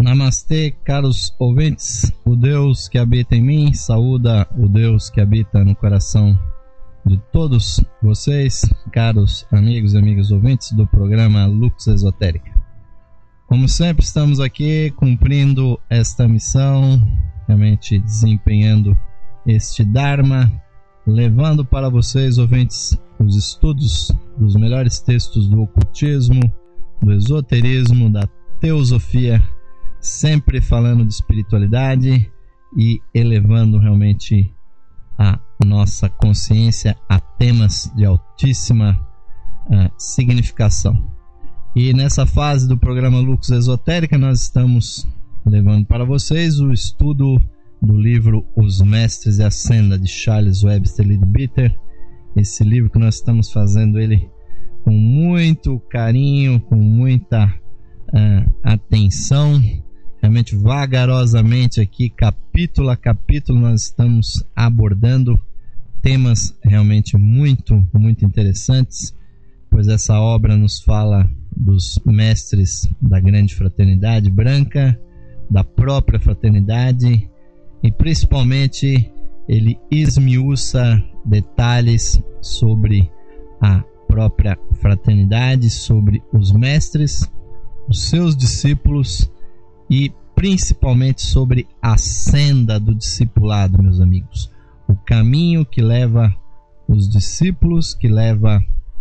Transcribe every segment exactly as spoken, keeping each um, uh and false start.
Namastê, caros ouvintes. O Deus que habita em mim saúda o Deus que habita no coração de todos vocês, caros amigos e amigas ouvintes do programa Lux Esotérica. Como sempre, estamos aqui cumprindo esta missão, realmente desempenhando este Dharma, levando para vocês, ouvintes, os estudos dos melhores textos do ocultismo, do esoterismo, da teosofia, sempre falando de espiritualidade e elevando realmente a nossa consciência a temas de altíssima uh, significação. E nessa fase do programa Lux Esotérica nós estamos levando para vocês o estudo do livro Os Mestres e a Senda, de Charles Webster Leadbeater. Esse livro que nós estamos fazendo ele com muito carinho, com muita uh, atenção, realmente vagarosamente aqui, capítulo a capítulo, nós estamos abordando temas realmente muito, muito interessantes, pois essa obra nos fala dos mestres da grande fraternidade branca, da própria fraternidade, e principalmente ele esmiuça detalhes sobre a própria fraternidade, sobre os mestres, os seus discípulos e principalmente sobre a senda do discipulado, meus amigos. O caminho que leva os discípulos, que leva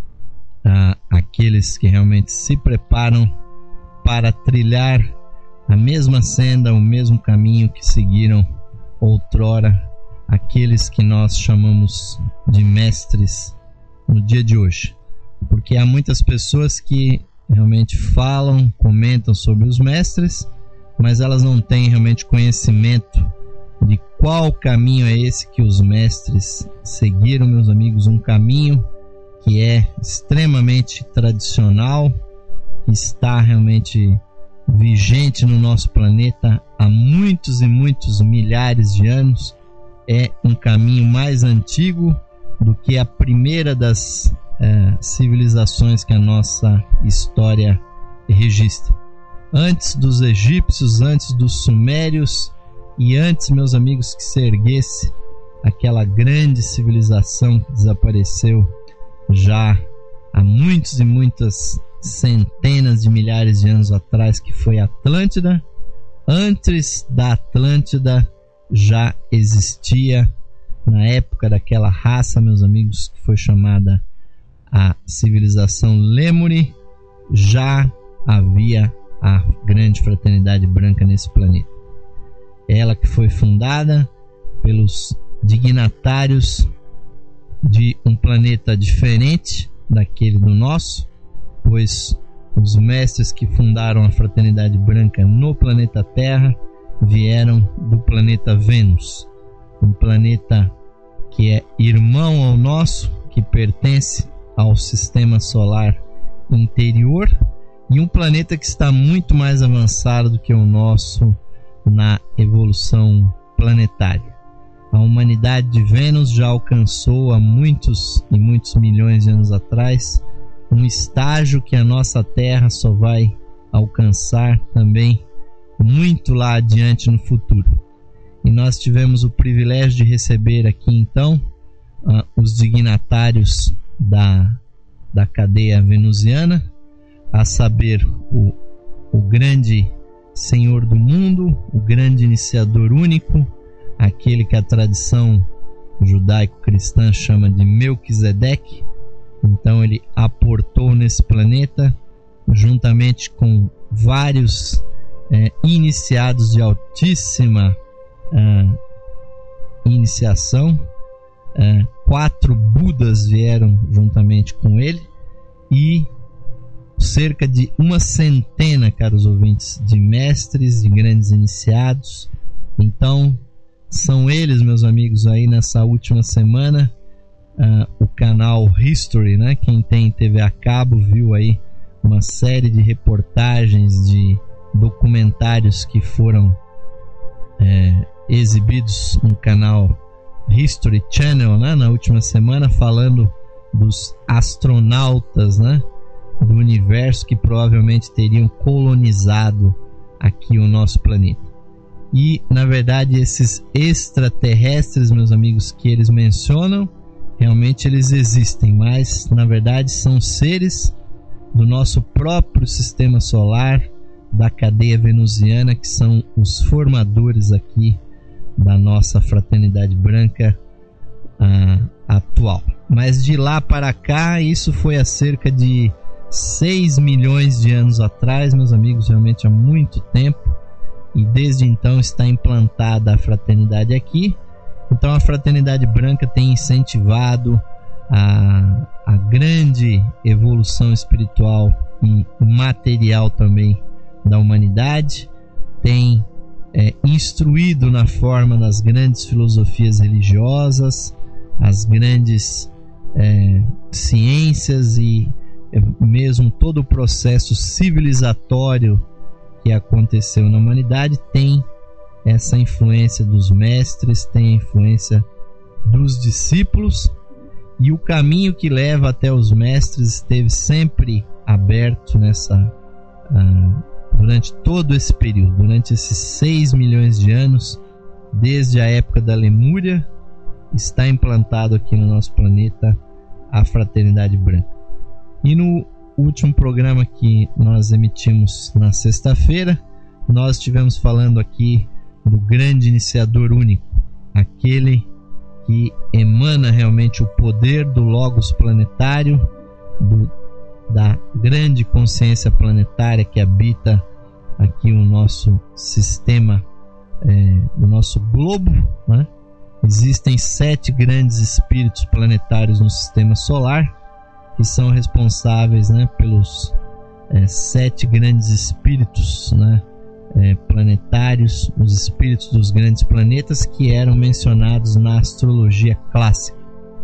ah, aqueles que realmente se preparam para trilhar a mesma senda, o mesmo caminho que seguiram outrora aqueles que nós chamamos de mestres no dia de hoje. Porque há muitas pessoas que realmente falam, comentam sobre os mestres, mas elas não têm realmente conhecimento de qual caminho é esse que os mestres seguiram, meus amigos. Um caminho que é extremamente tradicional, que está realmente vigente no nosso planeta há muitos e muitos milhares de anos. É um caminho mais antigo do que a primeira das eh, civilizações que a nossa história registra. Antes dos egípcios, antes dos sumérios e antes, meus amigos, que se erguesse aquela grande civilização que desapareceu já há muitos e muitas centenas de milhares de anos atrás, que foi a Atlântida. Antes da Atlântida já existia, na época daquela raça, meus amigos, que foi chamada a civilização Lemuri, já havia a grande fraternidade branca nesse planeta. Ela que foi fundada pelos dignatários de um planeta diferente daquele do nosso, pois os mestres que fundaram a fraternidade branca no planeta Terra vieram do planeta Vênus, um planeta que é irmão ao nosso, que pertence ao sistema solar interior, e um planeta que está muito mais avançado do que o nosso na evolução planetária. A humanidade de Vênus já alcançou há muitos e muitos milhões de anos atrás um estágio que a nossa Terra só vai alcançar também muito lá adiante no futuro. E nós tivemos o privilégio de receber aqui então uh, os dignatários da, da cadeia venusiana, a saber, o, o grande Senhor do mundo, o grande iniciador único, aquele que a tradição judaico-cristã chama de Melquisedeque. Então ele aportou nesse planeta, juntamente com vários é, iniciados de altíssima é, iniciação. É, quatro Budas vieram juntamente com ele e cerca de uma centena, caros ouvintes, de mestres, de grandes iniciados. Então são eles, meus amigos, aí nessa última semana, uh, o canal History, né? Quem tem T V a cabo viu aí uma série de reportagens, de documentários que foram é, exibidos no canal History Channel, né? Na última semana, falando dos astronautas, né? Do universo que provavelmente teriam colonizado aqui o nosso planeta. E, na verdade, esses extraterrestres, meus amigos, que eles mencionam, realmente eles existem, mas, na verdade, são seres do nosso próprio sistema solar, da cadeia venusiana, que são os formadores aqui da nossa fraternidade branca ah, atual. Mas de lá para cá, isso foi há cerca de seis milhões de anos atrás, meus amigos, realmente há muito tempo, e desde então está implantada a fraternidade aqui. Então a fraternidade branca tem incentivado a, a grande evolução espiritual e material também da humanidade, tem é, instruído na forma das grandes filosofias religiosas, as grandes é, ciências e é, mesmo todo o processo civilizatório que aconteceu na humanidade tem essa influência dos mestres, tem a influência dos discípulos, e o caminho que leva até os mestres esteve sempre aberto nessa uh, durante todo esse período, durante esses seis milhões de anos, desde a época da Lemúria, está implantado aqui no nosso planeta a fraternidade branca. E no último programa que nós emitimos na sexta-feira, nós estivemos falando aqui do grande iniciador único, aquele que emana realmente o poder do Logos planetário, do, da grande consciência planetária que habita aqui o nosso sistema, é, do nosso globo, né? Existem sete grandes espíritos planetários no sistema solar, que são responsáveis, né, pelos é, sete grandes espíritos, né, é, planetários, os espíritos dos grandes planetas que eram mencionados na astrologia clássica.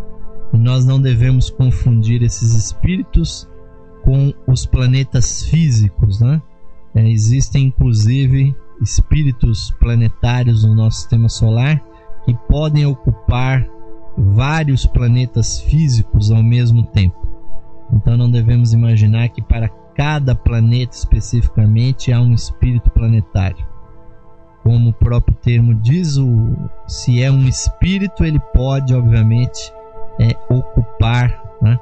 E nós não devemos confundir esses espíritos com os planetas físicos, né? É, existem inclusive espíritos planetários no nosso sistema solar que podem ocupar vários planetas físicos ao mesmo tempo. Então não devemos imaginar que para cada planeta especificamente há um espírito planetário. Como o próprio termo diz, o, se é um espírito, ele pode obviamente é, ocupar, né,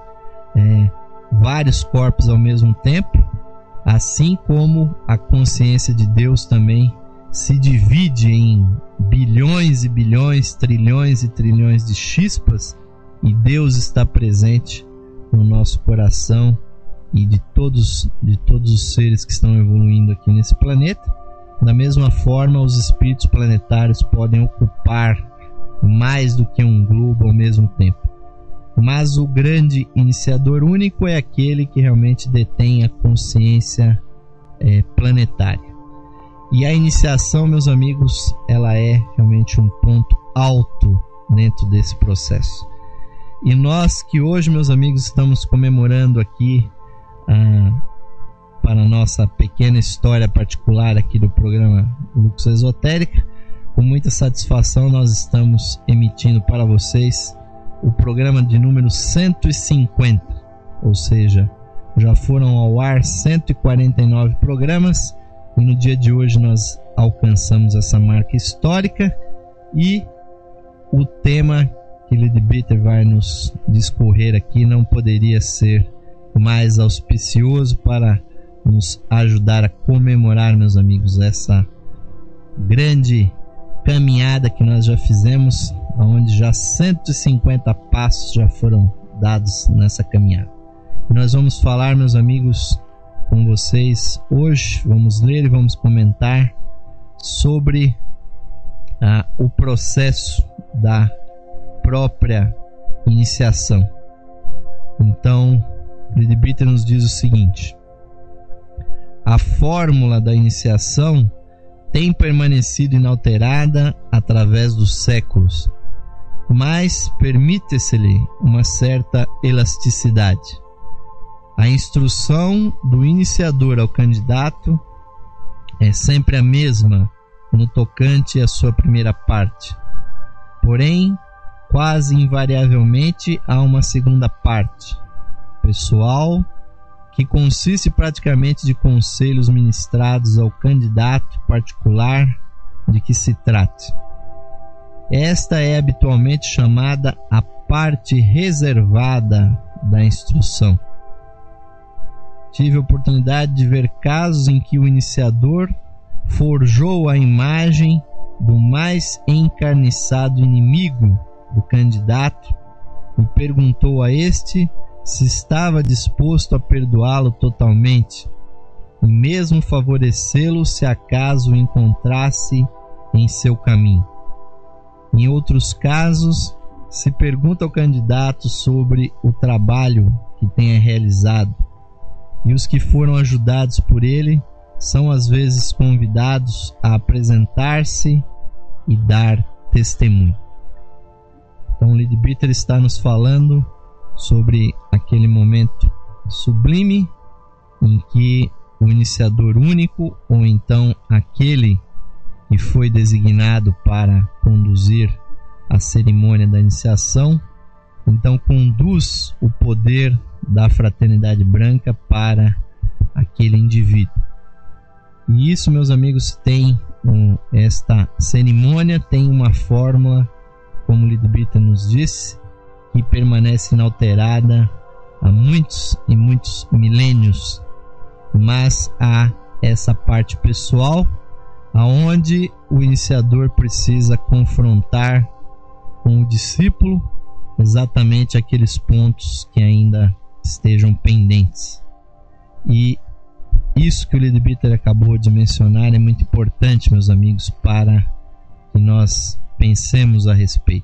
é, vários corpos ao mesmo tempo, assim como a consciência de Deus também se divide em bilhões e bilhões, trilhões e trilhões de chispas, e Deus está presente no nosso coração e de todos, de todos os seres que estão evoluindo aqui nesse planeta. Da mesma forma, os espíritos planetários podem ocupar mais do que um globo ao mesmo tempo. Mas o grande iniciador único é aquele que realmente detém a consciência é, planetária. E a iniciação, meus amigos, ela é realmente um ponto alto dentro desse processo. E nós que hoje, meus amigos, estamos comemorando aqui ah, para a nossa pequena história particular aqui do programa Lux Esotérica, com muita satisfação nós estamos emitindo para vocês o programa de número cento e cinquenta, ou seja, já foram ao ar cento e quarenta e nove programas, e no dia de hoje nós alcançamos essa marca histórica, e o tema que Lady Bitter vai nos discorrer aqui não poderia ser mais auspicioso para nos ajudar a comemorar, meus amigos, essa grande caminhada que nós já fizemos, onde já cento e cinquenta passos já foram dados nessa caminhada. E nós vamos falar, meus amigos, com vocês hoje, vamos ler e vamos comentar sobre ah, o processo da própria iniciação. Então, Lady Bitter nos diz o seguinte: a fórmula da iniciação tem permanecido inalterada através dos séculos, mas permite-se-lhe uma certa elasticidade. A instrução do iniciador ao candidato é sempre a mesma no tocante à sua primeira parte. Porém, quase invariavelmente há uma segunda parte, pessoal, que consiste praticamente de conselhos ministrados ao candidato particular de que se trate. Esta é habitualmente chamada a parte reservada da instrução. Tive a oportunidade de ver casos em que o iniciador forjou a imagem do mais encarniçado inimigo do candidato e perguntou a este se estava disposto a perdoá-lo totalmente e mesmo favorecê-lo se acaso o encontrasse em seu caminho. Em outros casos, se pergunta ao candidato sobre o trabalho que tenha realizado, e os que foram ajudados por ele são às vezes convidados a apresentar-se e dar testemunho. Então, Leadbeater está nos falando sobre aquele momento sublime em que o iniciador único, ou então aquele que foi designado para conduzir a cerimônia da iniciação, então conduz o poder da fraternidade branca para aquele indivíduo. E isso, meus amigos, tem um, esta cerimônia tem uma fórmula, como Leadbeater nos disse, que permanece inalterada há muitos e muitos milênios, mas há essa parte pessoal aonde o iniciador precisa confrontar com o discípulo exatamente aqueles pontos que ainda estejam pendentes. E isso que o Leadbeater acabou de mencionar é muito importante, meus amigos, para que nós pensemos a respeito.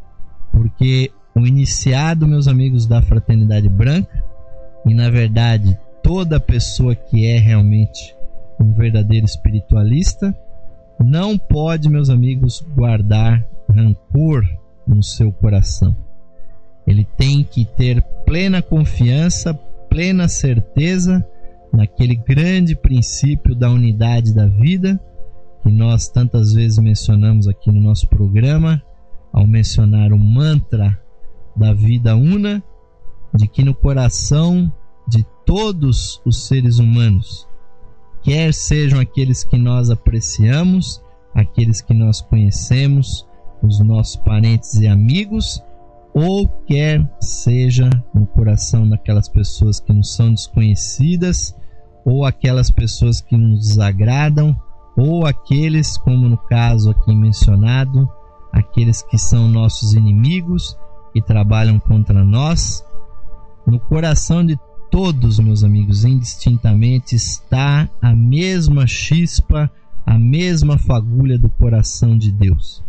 Porque o iniciado, meus amigos, da fraternidade branca, e na verdade toda pessoa que é realmente um verdadeiro espiritualista, não pode, meus amigos, guardar rancor no seu coração. Ele tem que ter plena confiança, plena certeza naquele grande princípio da unidade da vida, que nós tantas vezes mencionamos aqui no nosso programa, ao mencionar o mantra da vida una, de que no coração de todos os seres humanos, quer sejam aqueles que nós apreciamos, aqueles que nós conhecemos, os nossos parentes e amigos, ou quer seja no coração daquelas pessoas que nos são desconhecidas, ou aquelas pessoas que nos desagradam, ou aqueles, como no caso aqui mencionado, aqueles que são nossos inimigos e trabalham contra nós. No coração de todos, meus amigos, indistintamente está a mesma chispa, a mesma fagulha do coração de Deus.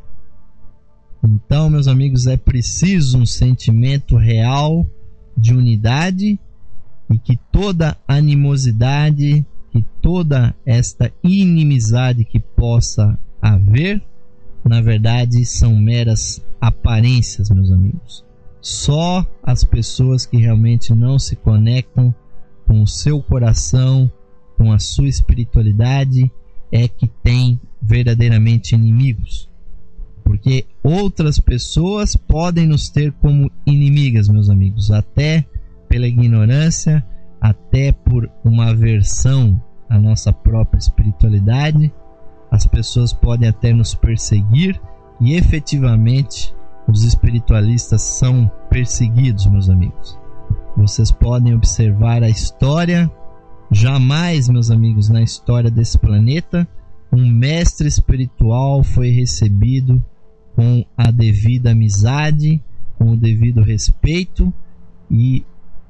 Então, meus amigos, é preciso um sentimento real de unidade e que toda animosidade, que toda esta inimizade que possa haver, na verdade, são meras aparências, meus amigos. Só as pessoas que realmente não se conectam com o seu coração, com a sua espiritualidade, é que tem verdadeiramente inimigos. Porque outras pessoas podem nos ter como inimigas, meus amigos, até pela ignorância, até por uma aversão à nossa própria espiritualidade. As pessoas podem até nos perseguir e efetivamente os espiritualistas são perseguidos, meus amigos. Vocês podem observar a história. Jamais, meus amigos, na história desse planeta, um mestre espiritual foi recebido com a devida amizade, com o devido respeito, e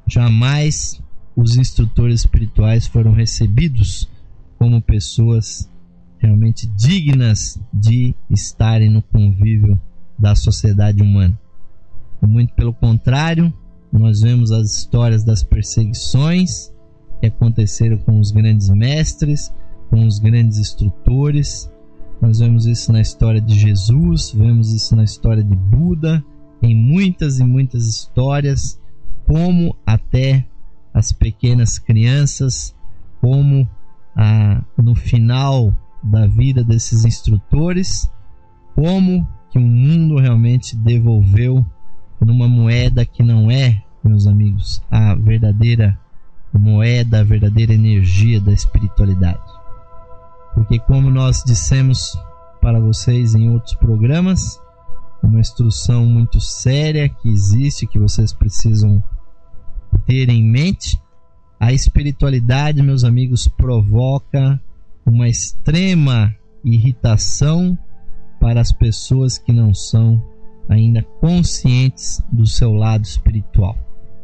jamais os instrutores espirituais foram recebidos como pessoas realmente dignas de estarem no convívio da sociedade humana. Muito pelo contrário, nós vemos as histórias das perseguições que aconteceram com os grandes mestres, com os grandes instrutores. Nós vemos isso na história de Jesus, vemos isso na história de Buda, em muitas e muitas histórias, como até as pequenas crianças, como ah, no final da vida desses instrutores, como que o mundo realmente devolveu numa moeda que não é, meus amigos, a verdadeira moeda, a verdadeira energia da espiritualidade. Porque, como nós dissemos para vocês em outros programas, uma instrução muito séria que existe, que vocês precisam ter em mente: a espiritualidade, meus amigos, provoca uma extrema irritação para as pessoas que não são ainda conscientes do seu lado espiritual.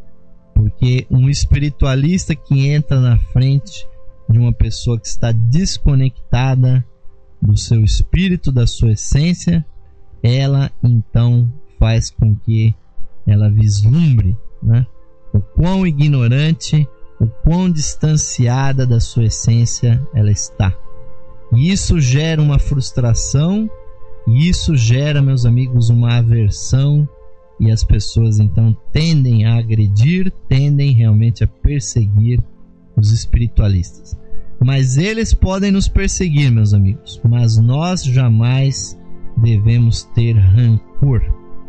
Porque um espiritualista que entra na frente de uma pessoa que está desconectada do seu espírito, da sua essência, ela então faz com que ela vislumbre, né, o quão ignorante, o quão distanciada da sua essência ela está. E isso gera uma frustração, e isso gera, meus amigos, uma aversão, e as pessoas então tendem a agredir, tendem realmente a perseguir os espiritualistas. Mas eles podem nos perseguir, meus amigos, mas nós jamais devemos ter rancor,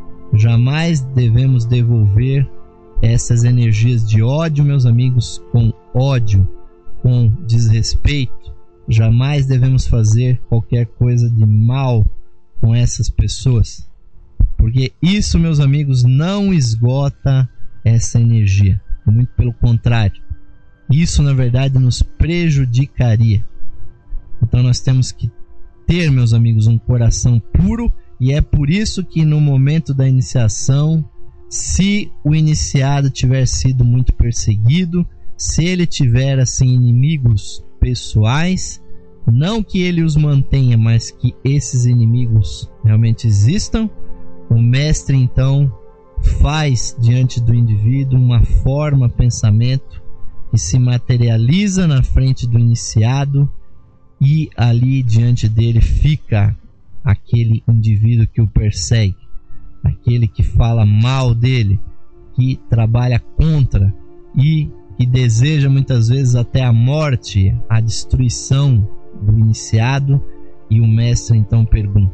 jamais devemos devolver essas energias de ódio, meus amigos, com ódio, com desrespeito. Jamais devemos fazer qualquer coisa de mal com essas pessoas, porque isso, meus amigos, não esgota essa energia, muito pelo contrário, isso na verdade nos prejudicaria. Então nós temos que ter, meus amigos, um coração puro, e é por isso que no momento da iniciação, se o iniciado tiver sido muito perseguido, se ele tiver assim inimigos pessoais, não que ele os mantenha, mas que esses inimigos realmente existam, o mestre então faz diante do indivíduo uma forma, pensamento que se materializa na frente do iniciado, e ali diante dele fica aquele indivíduo que o persegue, aquele que fala mal dele, que trabalha contra e que deseja muitas vezes até a morte, a destruição do iniciado. E o mestre então pergunta: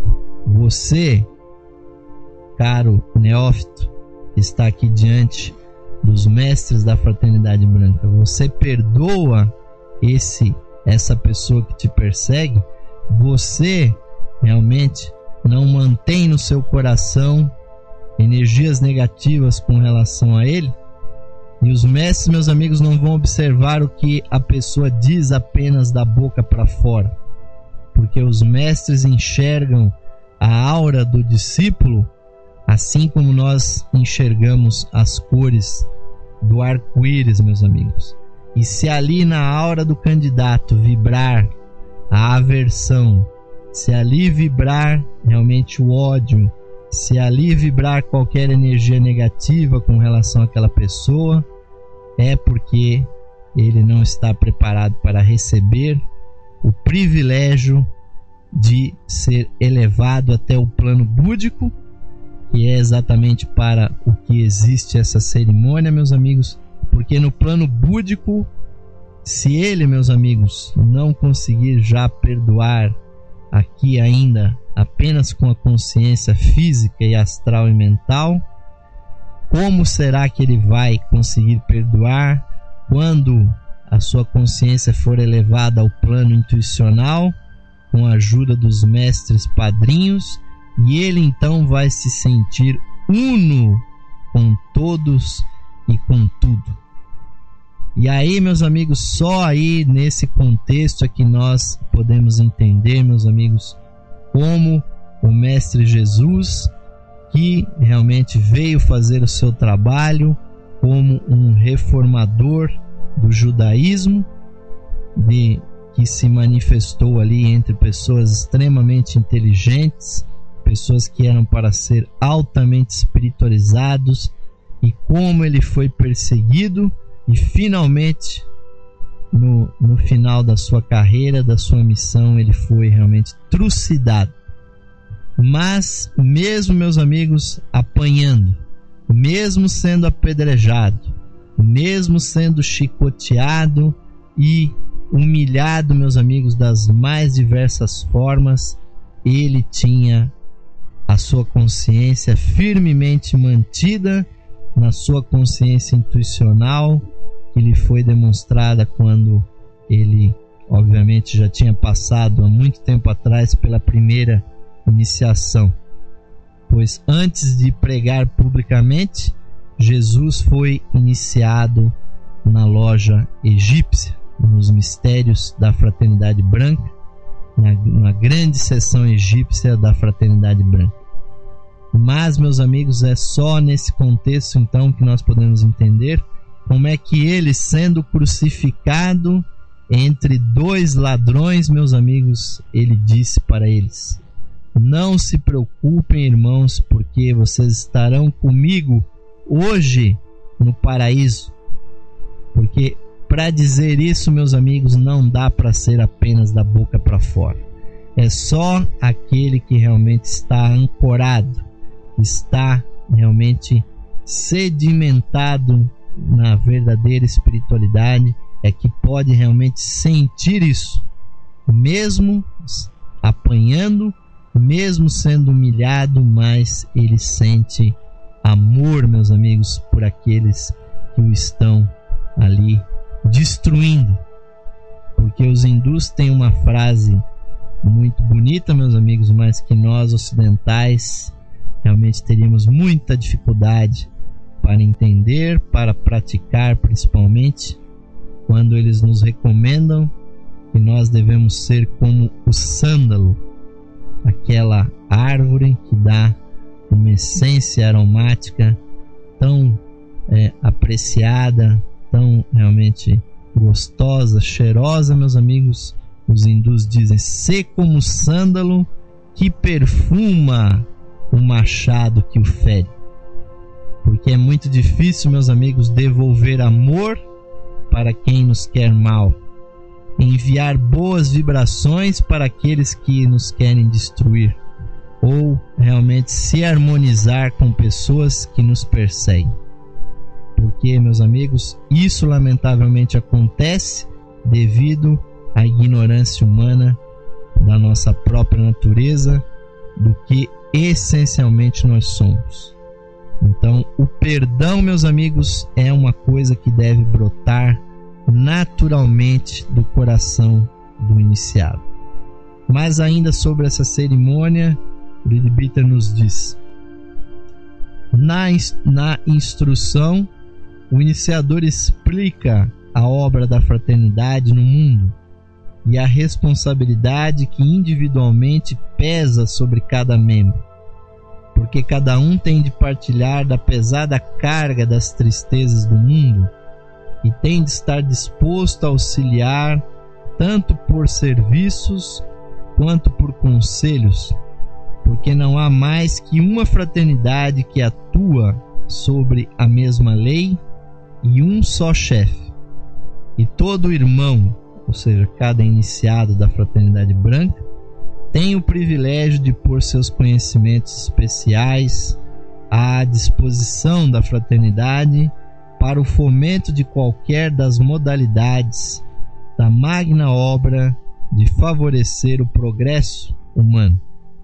você, caro neófito, que está aqui diante dos mestres da Fraternidade Branca, você perdoa esse essa pessoa que te persegue? Você realmente não mantém no seu coração energias negativas com relação a ele? E os mestres, meus amigos, não vão observar o que a pessoa diz apenas da boca para fora, porque os mestres enxergam a aura do discípulo assim como nós enxergamos as cores do arco-íris, meus amigos. E se ali na aura do candidato vibrar a aversão, se ali vibrar realmente o ódio, se ali vibrar qualquer energia negativa com relação àquela pessoa, é porque ele não está preparado para receber o privilégio de ser elevado até o plano búdico, que é exatamente para o que existe essa cerimônia, meus amigos. Porque no plano búdico, se ele, meus amigos, não conseguir já perdoar aqui ainda apenas com a consciência física e astral e mental, como será que ele vai conseguir perdoar quando a sua consciência for elevada ao plano intuicional, com a ajuda dos mestres padrinhos, e ele então vai se sentir uno com todos e com tudo. E aí, meus amigos, só aí nesse contexto é que nós podemos entender, meus amigos, como o Mestre Jesus, que realmente veio fazer o seu trabalho como um reformador do judaísmo, de, que se manifestou ali entre pessoas extremamente inteligentes, pessoas que eram para ser altamente espiritualizados, e como ele foi perseguido e finalmente no, no final da sua carreira, da sua missão, ele foi realmente trucidado. Mas mesmo, meus amigos, apanhando, mesmo sendo apedrejado, mesmo sendo chicoteado e humilhado, meus amigos, das mais diversas formas, ele tinha a sua consciência firmemente mantida na sua consciência intuicional, que lhe foi demonstrada quando ele, obviamente, já tinha passado há muito tempo atrás pela primeira iniciação. Pois antes de pregar publicamente, Jesus foi iniciado na loja egípcia, nos mistérios da Fraternidade Branca, na, na grande seção egípcia da Fraternidade Branca. Mas, meus amigos, é só nesse contexto então que nós podemos entender como é que ele, sendo crucificado entre dois ladrões, meus amigos, ele disse para eles: não se preocupem, irmãos, porque vocês estarão comigo hoje no paraíso. Porque para dizer isso, meus amigos, não dá para ser apenas da boca para fora. É só aquele que realmente está ancorado, está realmente sedimentado na verdadeira espiritualidade, é que pode realmente sentir isso, mesmo apanhando, mesmo sendo humilhado, mas ele sente amor, meus amigos, por aqueles que o estão ali destruindo. Porque os hindus têm uma frase muito bonita, meus amigos, mas que nós ocidentais realmente teríamos muita dificuldade para entender, para praticar, principalmente quando eles nos recomendam que nós devemos ser como o sândalo, aquela árvore que dá uma essência aromática tão é, apreciada, tão realmente gostosa, cheirosa, meus amigos. Os hindus dizem: ser como o sândalo que perfuma o machado que o fere. Porque é muito difícil, meus amigos, devolver amor para quem nos quer mal, enviar boas vibrações para aqueles que nos querem destruir, ou realmente se harmonizar com pessoas que nos perseguem. Porque, meus amigos, isso lamentavelmente acontece devido à ignorância humana da nossa própria natureza, do que essencialmente nós somos. Então, o perdão, meus amigos, é uma coisa que deve brotar naturalmente do coração do iniciado. Mas ainda sobre essa cerimônia, o Ridibhita nos diz: na, na instrução, o iniciador explica a obra da fraternidade no mundo e a responsabilidade que individualmente pesa sobre cada membro, porque cada um tem de partilhar da pesada carga das tristezas do mundo e tem de estar disposto a auxiliar tanto por serviços quanto por conselhos, porque não há mais que uma fraternidade que atua sobre a mesma lei e um só chefe. E todo irmão, ou seja, cada iniciado da Fraternidade Branca, tem o privilégio de pôr seus conhecimentos especiais à disposição da fraternidade para o fomento de qualquer das modalidades da magna obra de favorecer o progresso humano.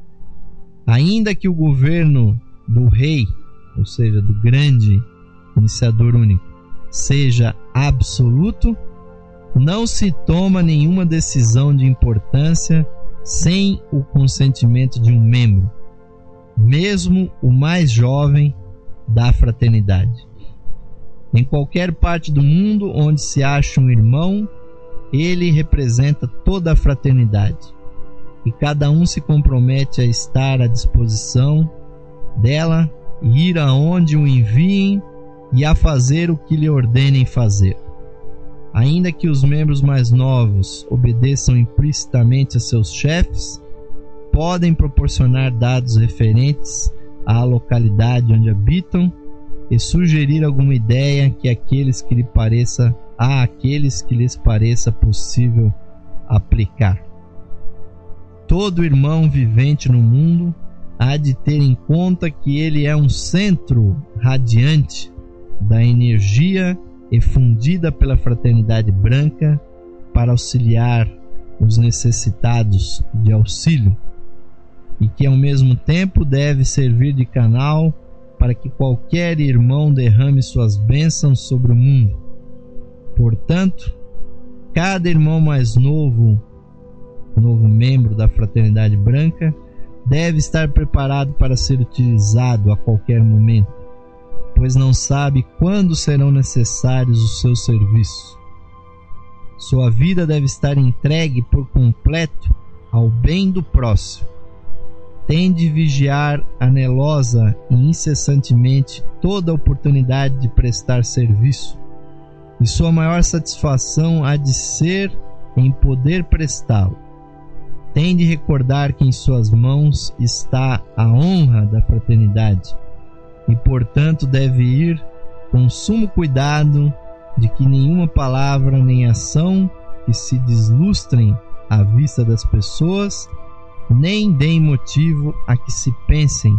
Ainda que o governo do rei, ou seja, do grande iniciador único, seja absoluto, não se toma nenhuma decisão de importância sem o consentimento de um membro, mesmo o mais jovem da fraternidade. Em qualquer parte do mundo onde se acha um irmão, ele representa toda a fraternidade, e cada um se compromete a estar à disposição dela e ir aonde o enviem e a fazer o que lhe ordenem fazer. Ainda que os membros mais novos obedeçam implicitamente a seus chefes, podem proporcionar dados referentes à localidade onde habitam e sugerir alguma ideia que aqueles que lhe pareça, a aqueles que lhes pareça possível aplicar. Todo irmão vivente no mundo há de ter em conta que ele é um centro radiante da energia efundida pela Fraternidade Branca para auxiliar os necessitados de auxílio, e que ao mesmo tempo deve servir de canal para que qualquer irmão derrame suas bênçãos sobre o mundo. Portanto, cada irmão mais novo, novo membro da Fraternidade Branca, deve estar preparado para ser utilizado a qualquer momento, pois não sabe quando serão necessários os seus serviços. Sua vida deve estar entregue por completo ao bem do próximo. Tem de vigiar anelosa e incessantemente toda a oportunidade de prestar serviço, e sua maior satisfação há de ser em poder prestá-lo. Tem de recordar que em suas mãos está a honra da fraternidade, e portanto deve ir com sumo cuidado de que nenhuma palavra nem ação que se deslustrem à vista das pessoas, nem deem motivo a que se pensem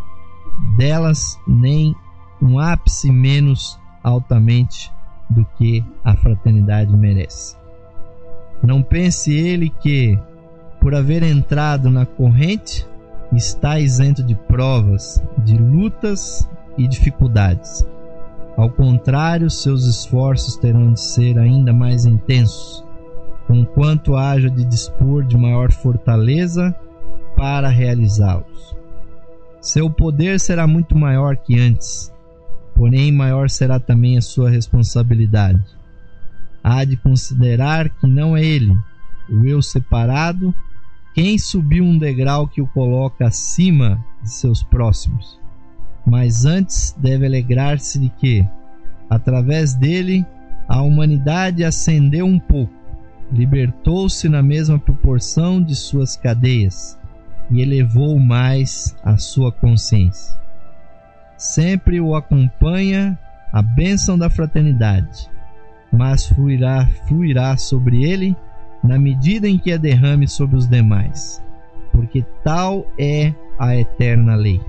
delas, nem um ápice menos altamente do que a fraternidade merece. Não pense ele que, por haver entrado na corrente, está isento de provas, de lutas e dificuldades. Ao contrário, seus esforços terão de ser ainda mais intensos, conquanto haja de dispor de maior fortaleza para realizá-los. Seu poder será muito maior que antes, porém maior será também a sua responsabilidade. Há de considerar que não é ele, o eu separado, quem subiu um degrau que o coloca acima de seus próximos, mas antes deve alegrar-se de que, através dele, a humanidade ascendeu um pouco, libertou-se na mesma proporção de suas cadeias e elevou mais a sua consciência. Sempre o acompanha a bênção da fraternidade, mas fluirá, fluirá sobre ele na medida em que a derrame sobre os demais, porque tal é a eterna lei.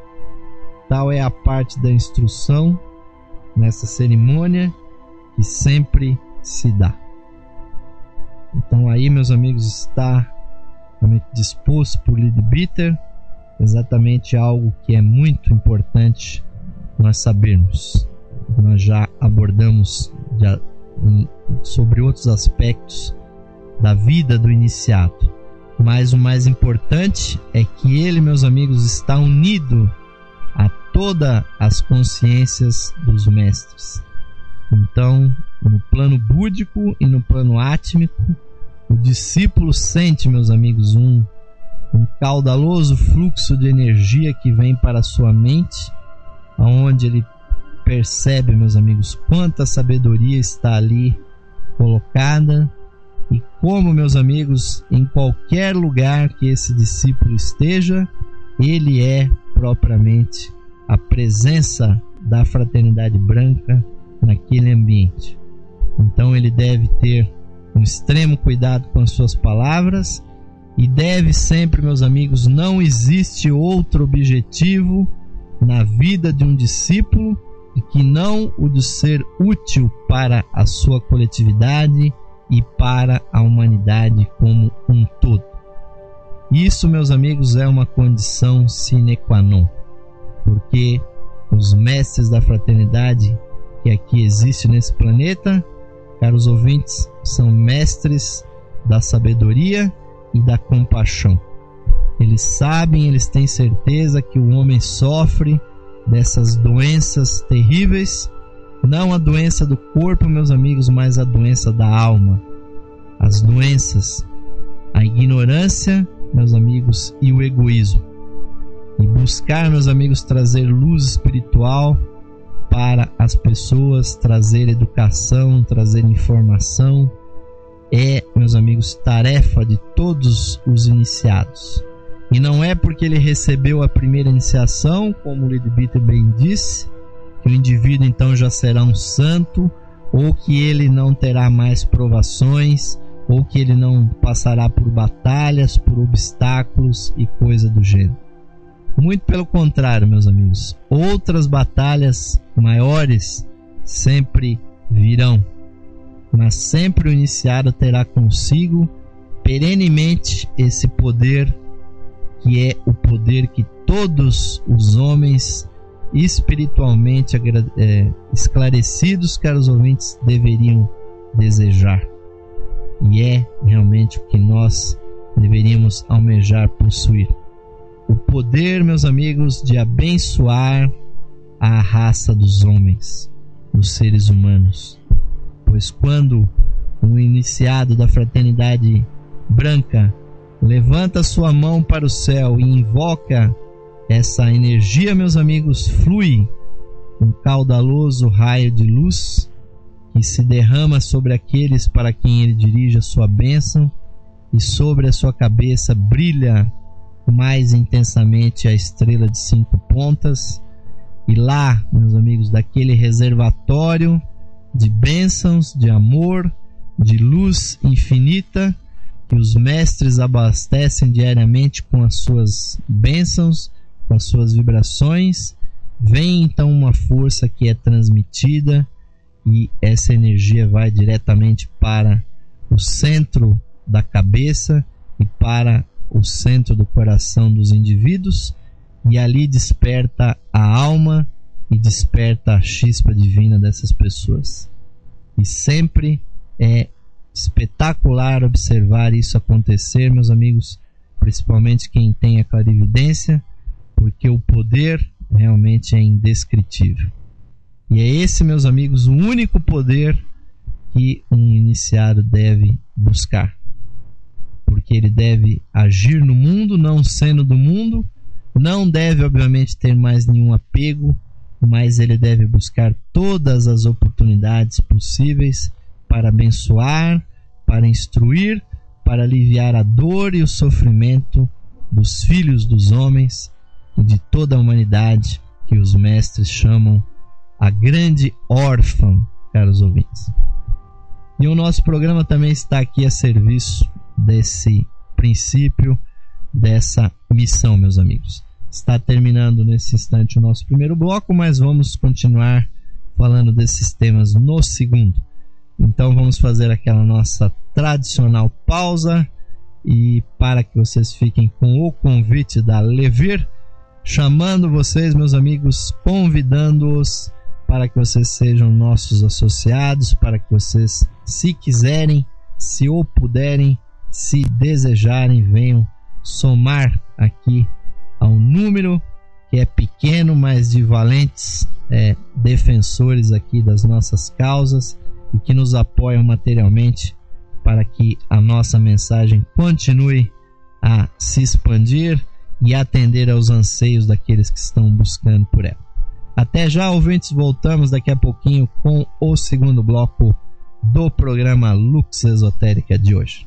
Tal é a parte da instrução nessa cerimônia que sempre se dá. Então aí, meus amigos, está disposto por Leadbeater exatamente algo que é muito importante nós sabermos. Nós já abordamos já sobre outros aspectos da vida do iniciado, mas o mais importante é que ele, meus amigos, está unido a todas as consciências dos mestres. Então, no plano búdico e no plano átmico, o discípulo sente, meus amigos, um, um caudaloso fluxo de energia que vem para a sua mente, onde ele percebe, meus amigos, quanta sabedoria está ali colocada, e como, meus amigos, em qualquer lugar que esse discípulo esteja, ele é propriamente a presença da Fraternidade Branca naquele ambiente. Então ele deve ter um extremo cuidado com as suas palavras e deve sempre, meus amigos, não existe outro objetivo na vida de um discípulo e que não o de ser útil para a sua coletividade e para a humanidade como um todo. Isso, meus amigos, é uma condição sine qua non, porque os mestres da fraternidade que aqui existem nesse planeta, caros ouvintes, são mestres da sabedoria e da compaixão. Eles sabem, eles têm certeza que o homem sofre dessas doenças terríveis, não a doença do corpo, meus amigos, mas a doença da alma. As doenças, a ignorância, meus amigos, e o egoísmo. E buscar, meus amigos, trazer luz espiritual para as pessoas, trazer educação, trazer informação, é, meus amigos, tarefa de todos os iniciados. E não é porque ele recebeu a primeira iniciação, como o Leadbeater bem disse, que o indivíduo então já será um santo, ou que ele não terá mais provações, ou que ele não passará por batalhas, por obstáculos e coisa do gênero. Muito pelo contrário, meus amigos, outras batalhas maiores sempre virão, mas sempre o iniciado terá consigo perenemente esse poder, que é o poder que todos os homens espiritualmente é, esclarecidos, caros ouvintes, deveriam desejar. E é realmente o que nós deveríamos almejar possuir. O poder, meus amigos, de abençoar a raça dos homens, dos seres humanos. Pois quando o iniciado da fraternidade branca levanta sua mão para o céu e invoca essa energia, meus amigos, flui um caudaloso raio de luz que se derrama sobre aqueles para quem ele dirige a sua bênção, e sobre a sua cabeça brilha mais intensamente a estrela de cinco pontas. E lá, meus amigos, daquele reservatório de bênçãos, de amor, de luz infinita, que os mestres abastecem diariamente com as suas bênçãos, com as suas vibrações, vem então uma força que é transmitida, e essa energia vai diretamente para o centro da cabeça e para o centro do coração dos indivíduos, e ali desperta a alma e desperta a chispa divina dessas pessoas. E sempre é espetacular observar isso acontecer, meus amigos, principalmente quem tem a clarividência, porque o poder realmente é indescritível. E é esse, meus amigos, o único poder que um iniciado deve buscar. Porque ele deve agir no mundo, não sendo do mundo, não deve, obviamente, ter mais nenhum apego, mas ele deve buscar todas as oportunidades possíveis para abençoar, para instruir, para aliviar a dor e o sofrimento dos filhos dos homens e de toda a humanidade, que os mestres chamam a grande órfã, caros ouvintes. E o nosso programa também está aqui a serviço desse princípio, dessa missão, meus amigos. Está terminando nesse instante o nosso primeiro bloco, mas vamos continuar falando desses temas no segundo. Então vamos fazer aquela nossa tradicional pausa, e para que vocês fiquem com o convite da Levir, chamando vocês, meus amigos, convidando-os para que vocês sejam nossos associados, para que vocês, se quiserem, se ou puderem, se desejarem, venham somar aqui ao número que é pequeno, mas de valentes é, defensores aqui das nossas causas, e que nos apoiam materialmente para que a nossa mensagem continue a se expandir e atender aos anseios daqueles que estão buscando por ela. Até já, ouvintes, voltamos daqui a pouquinho com o segundo bloco do programa Lux Esotérica de hoje.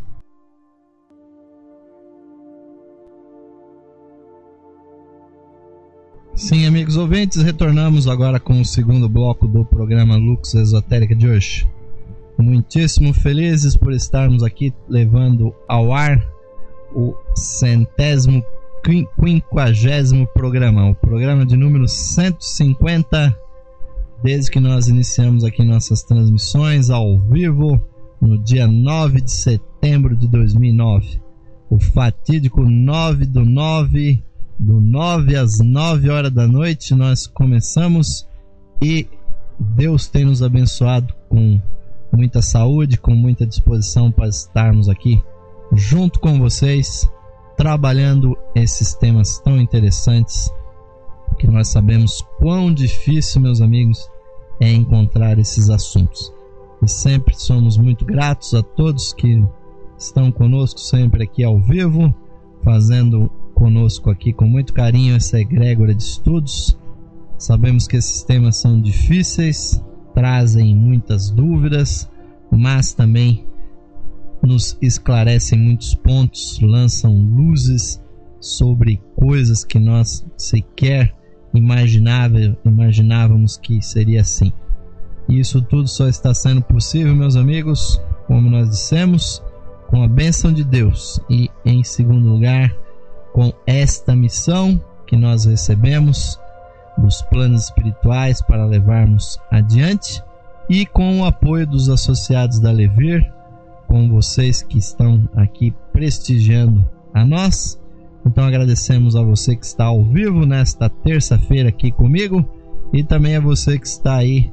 Sim, amigos ouvintes, retornamos agora com o segundo bloco do programa Lux Esotérica de hoje. Muitíssimo felizes por estarmos aqui levando ao ar o centésimo quinquagésimo programa, o programa de número cento e cinquenta, desde que nós iniciamos aqui nossas transmissões ao vivo no dia nove de setembro de dois mil e nove, o fatídico nove do nove, do nove às nove horas da noite nós começamos, e Deus tem nos abençoado com muita saúde, com muita disposição para estarmos aqui junto com vocês, trabalhando esses temas tão interessantes, que nós sabemos quão difícil, meus amigos, é encontrar esses assuntos. E sempre somos muito gratos a todos que estão conosco sempre aqui ao vivo, fazendo conosco aqui com muito carinho essa egrégora de estudos. Sabemos que esses temas são difíceis, trazem muitas dúvidas, mas também nos esclarecem muitos pontos, lançam luzes sobre coisas que nós sequer imaginava, imaginávamos que seria assim. E isso tudo só está sendo possível, meus amigos, como nós dissemos, com a bênção de Deus, e em segundo lugar, com esta missão que nós recebemos dos planos espirituais para levarmos adiante, e com o apoio dos associados da Levir, com vocês que estão aqui prestigiando a nós. Então agradecemos a você que está ao vivo nesta terça-feira aqui comigo, e também a você que está aí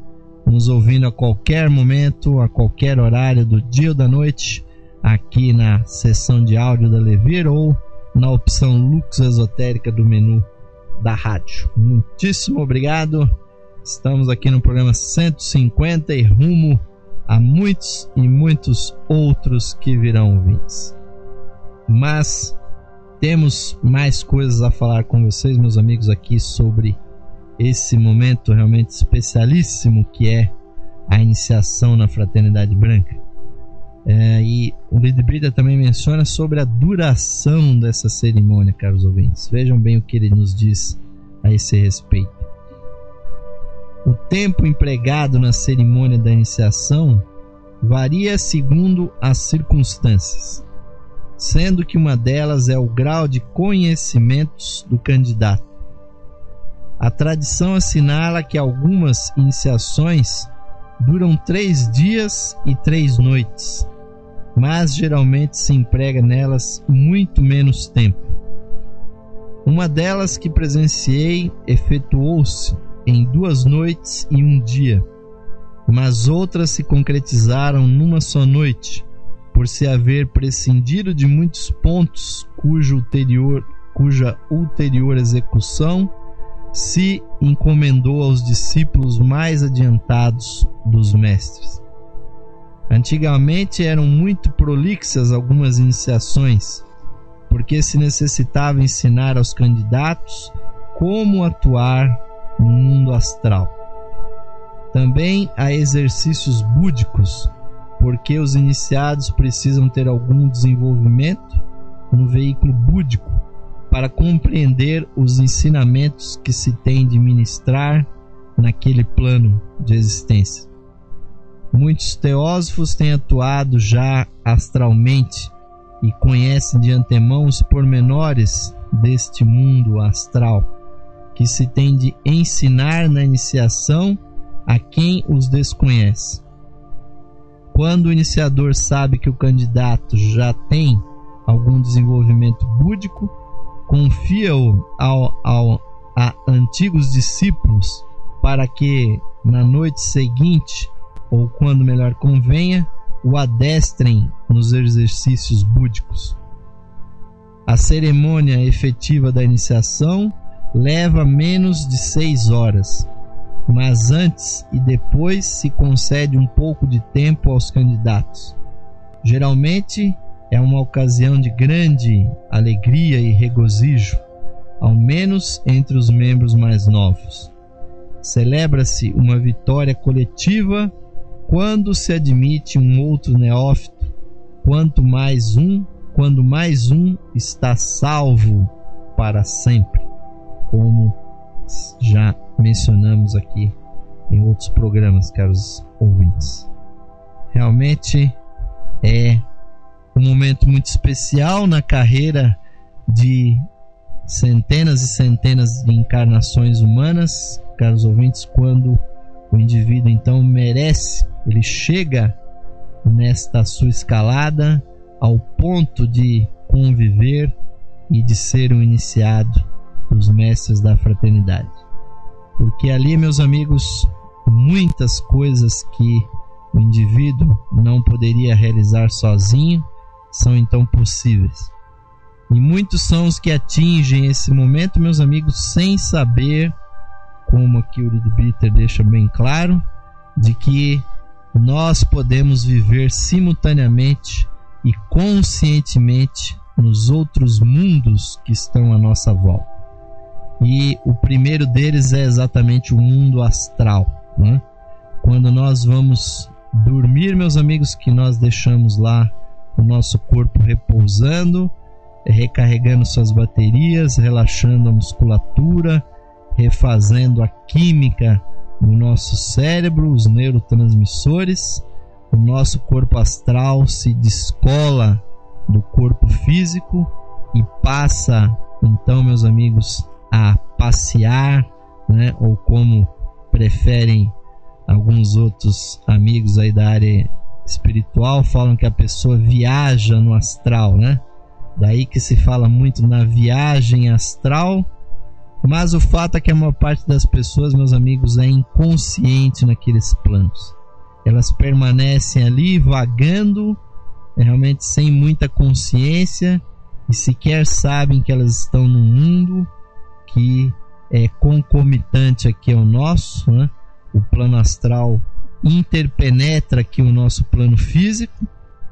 nos ouvindo a qualquer momento, a qualquer horário do dia ou da noite, aqui na seção de áudio da Levir ou na opção Lux Esotérica do menu da rádio. Muitíssimo obrigado. Estamos aqui no programa cento e cinquenta e rumo a muitos e muitos outros que virão ouvintes. Mas temos mais coisas a falar com vocês, meus amigos, aqui sobre esse momento realmente especialíssimo que é a iniciação na Fraternidade Branca. É, e o Lidbrida também menciona sobre a duração dessa cerimônia, caros ouvintes. Vejam bem o que ele nos diz a esse respeito. O tempo empregado na cerimônia da iniciação varia segundo as circunstâncias, sendo que uma delas é o grau de conhecimentos do candidato. A tradição assinala que algumas iniciações duram três dias e três noites, mas geralmente se emprega nelas muito menos tempo. Uma delas que presenciei efetuou-se em duas noites e um dia, mas outras se concretizaram numa só noite, por se haver prescindido de muitos pontos cujo ulterior, cuja ulterior execução se encomendou aos discípulos mais adiantados dos mestres. Antigamente eram muito prolixas algumas iniciações, porque se necessitava ensinar aos candidatos como atuar no mundo astral. Também há exercícios búdicos, porque os iniciados precisam ter algum desenvolvimento no veículo búdico para compreender os ensinamentos que se tem de ministrar naquele plano de existência. Muitos teósofos têm atuado já astralmente e conhecem de antemão os pormenores deste mundo astral, que se tem de ensinar na iniciação a quem os desconhece. Quando o iniciador sabe que o candidato já tem algum desenvolvimento búdico, confia-o ao, ao, a antigos discípulos para que, na noite seguinte, ou quando melhor convenha, o adestrem nos exercícios búdicos. A cerimônia efetiva da iniciação leva menos de seis horas, mas antes e depois se concede um pouco de tempo aos candidatos. Geralmente é uma ocasião de grande alegria e regozijo, ao menos entre os membros mais novos. Celebra-se uma vitória coletiva quando se admite um outro neófito, quanto mais um, quando mais um está salvo para sempre, como já mencionamos aqui em outros programas, caros ouvintes. Realmente é um momento muito especial na carreira de centenas e centenas de encarnações humanas, caros ouvintes, quando o indivíduo então merece, ele chega nesta sua escalada ao ponto de conviver e de ser um iniciado dos mestres da fraternidade. Porque ali, meus amigos, muitas coisas que o indivíduo não poderia realizar sozinho são então possíveis. E muitos são os que atingem esse momento, meus amigos, sem saber, como aqui o Lidbrida deixa bem claro, de que nós podemos viver simultaneamente e conscientemente nos outros mundos que estão à nossa volta. E o primeiro deles é exatamente o mundo astral, né? Quando nós vamos dormir, meus amigos, que nós deixamos lá o nosso corpo repousando, recarregando suas baterias, relaxando a musculatura, refazendo a química no nosso cérebro, os neurotransmissores, o nosso corpo astral se descola do corpo físico e passa, então, meus amigos, a passear, né? Ou como preferem alguns outros amigos aí da área espiritual, falam que a pessoa viaja no astral, né? Daí que se fala muito na viagem astral, Mas o fato é que a maior parte das pessoas, meus amigos, é inconsciente naqueles planos. Elas permanecem ali vagando, realmente sem muita consciência, e sequer sabem que elas estão num mundo que é concomitante aqui ao nosso, né? O plano astral interpenetra aqui o nosso plano físico,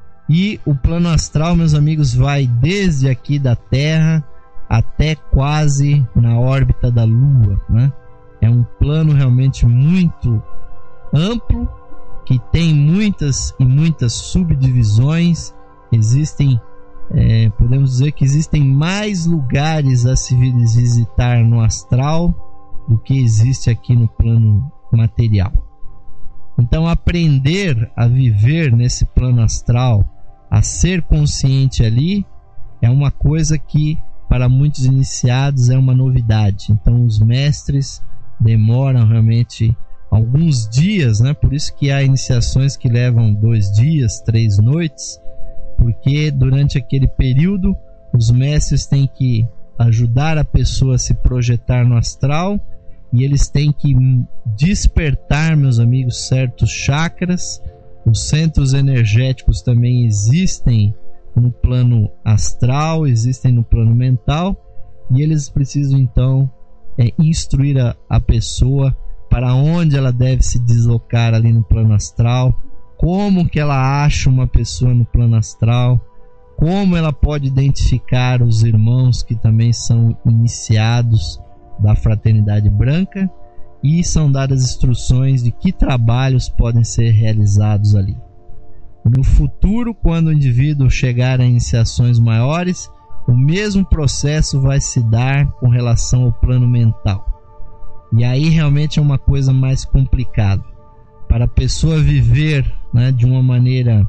e o plano astral, meus amigos, vai desde aqui da Terra até quase na órbita da Lua, né? É um plano realmente muito amplo, que tem muitas e muitas subdivisões. Existem, é, podemos dizer que existem mais lugares a se visitar no astral do que existe aqui no plano material. Então, aprender a viver nesse plano astral, a ser consciente ali, é uma coisa que para muitos iniciados é uma novidade. Então os mestres demoram realmente alguns dias, né? Por isso que há iniciações que levam dois dias, três noites, porque durante aquele período os mestres têm que ajudar a pessoa a se projetar no astral, e eles têm que despertar, meus amigos, certos chakras. Os centros energéticos também existem no plano astral, existem no plano mental, e eles precisam então é, instruir a, a pessoa para onde ela deve se deslocar ali no plano astral, como que ela acha uma pessoa no plano astral, como ela pode identificar os irmãos que também são iniciados da fraternidade branca, e são dadas instruções de que trabalhos podem ser realizados ali. No futuro, quando o indivíduo chegar a iniciações maiores, o mesmo processo vai se dar com relação ao plano mental. E aí realmente é uma coisa mais complicada. Para a pessoa viver, né, de uma maneira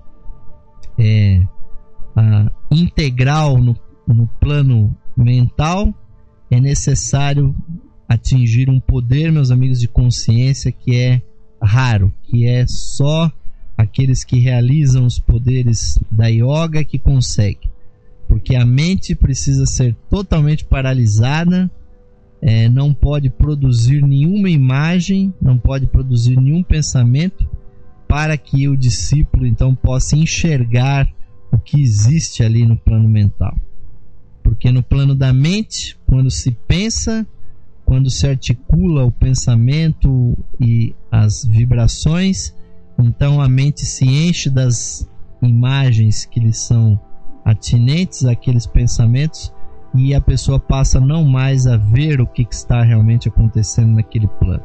é, a, integral no, no plano mental, é necessário atingir um poder, meus amigos, de consciência que é raro, que é só aqueles que realizam os poderes da yoga que conseguem, porque a mente precisa ser totalmente paralisada, é, não pode produzir nenhuma imagem, não pode produzir nenhum pensamento, para que o discípulo então possa enxergar o que existe ali no plano mental. Porque no plano da mente, quando se pensa, quando se articula o pensamento e as vibrações, então a mente se enche das imagens que lhe são atinentes àqueles pensamentos, e a pessoa passa não mais a ver o que está realmente acontecendo naquele plano.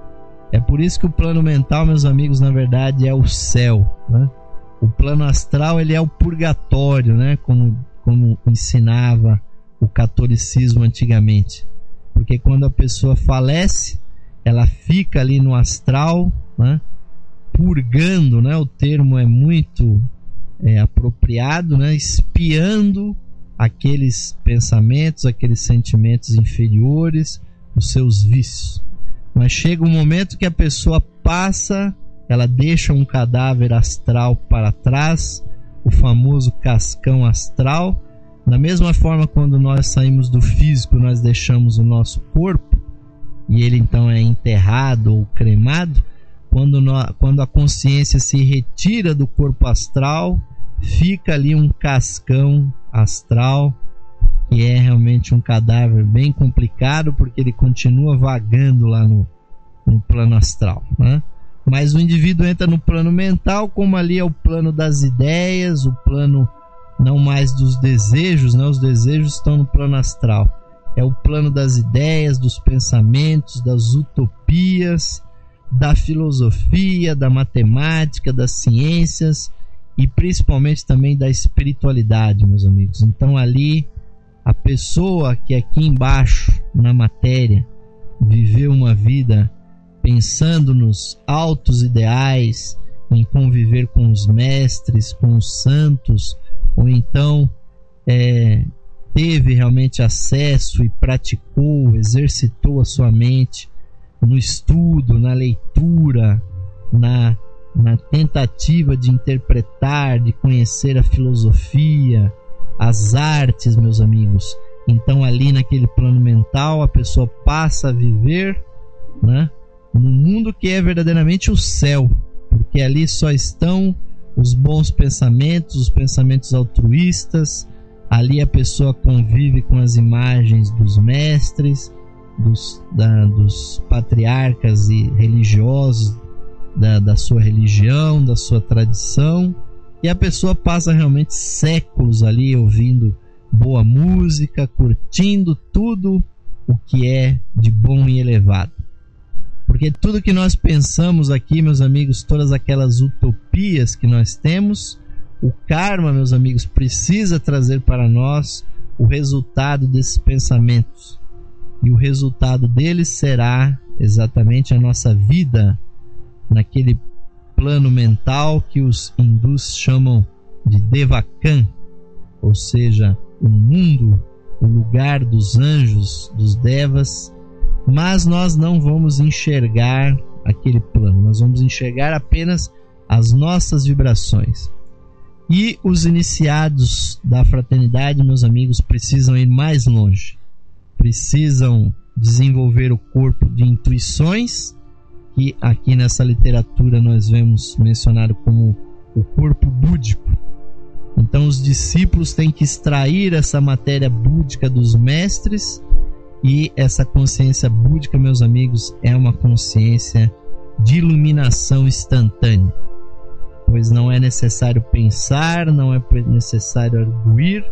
É por isso que o plano mental, meus amigos, na verdade é o céu, né? O plano astral, ele é o purgatório, né? Como, como ensinava o catolicismo antigamente. Porque quando a pessoa falece, ela fica ali no astral, né? Purgando, né? O termo é muito é, apropriado, né? Espiando aqueles pensamentos, aqueles sentimentos inferiores, os seus vícios. Mas chega um momento que a pessoa passa, ela deixa um cadáver astral para trás, o famoso cascão astral. Da mesma forma, quando nós saímos do físico, nós deixamos o nosso corpo, e ele então é enterrado ou cremado. Quando, nós, quando a consciência se retira do corpo astral, fica ali um cascão astral, que é realmente um cadáver bem complicado, porque ele continua vagando lá no, no plano astral, né? Mas o indivíduo entra no plano mental, como ali é o plano das ideias, o plano não mais dos desejos, né? Os desejos estão no plano astral. É o plano das ideias, dos pensamentos, das utopias, da filosofia, da matemática, das ciências e principalmente também da espiritualidade, meus amigos. Então ali a pessoa que aqui embaixo na matéria viveu uma vida pensando nos altos ideais, em conviver com os mestres, com os santos, ou então é, teve realmente acesso e praticou, exercitou a sua mente no estudo, na leitura, na, na tentativa de interpretar, de conhecer a filosofia, as artes, meus amigos. Então ali naquele plano mental a pessoa passa a viver, né, num mundo que é verdadeiramente o céu, porque ali só estão os bons pensamentos, os pensamentos altruístas. Ali a pessoa convive com as imagens dos mestres, dos, da, dos patriarcas e religiosos da, da sua religião, da sua tradição, e a pessoa passa realmente séculos ali ouvindo boa música, curtindo tudo o que é de bom e elevado. Porque tudo que nós pensamos aqui, meus amigos, todas aquelas utopias que nós temos, o karma, meus amigos, precisa trazer para nós o resultado desses pensamentos. E o resultado deles será exatamente a nossa vida naquele plano mental que os hindus chamam de Devakan, ou seja, o mundo, o lugar dos anjos, dos devas. Mas nós não vamos enxergar aquele plano, nós vamos enxergar apenas as nossas vibrações. E os iniciados da fraternidade, meus amigos, precisam ir mais longe, precisam desenvolver o corpo de intuições, que aqui nessa literatura nós vemos mencionado como o corpo búdico. Então os discípulos têm que extrair essa matéria búdica dos mestres. E essa consciência búdica, meus amigos, é uma consciência de iluminação instantânea, pois não é necessário pensar, não é necessário arguir,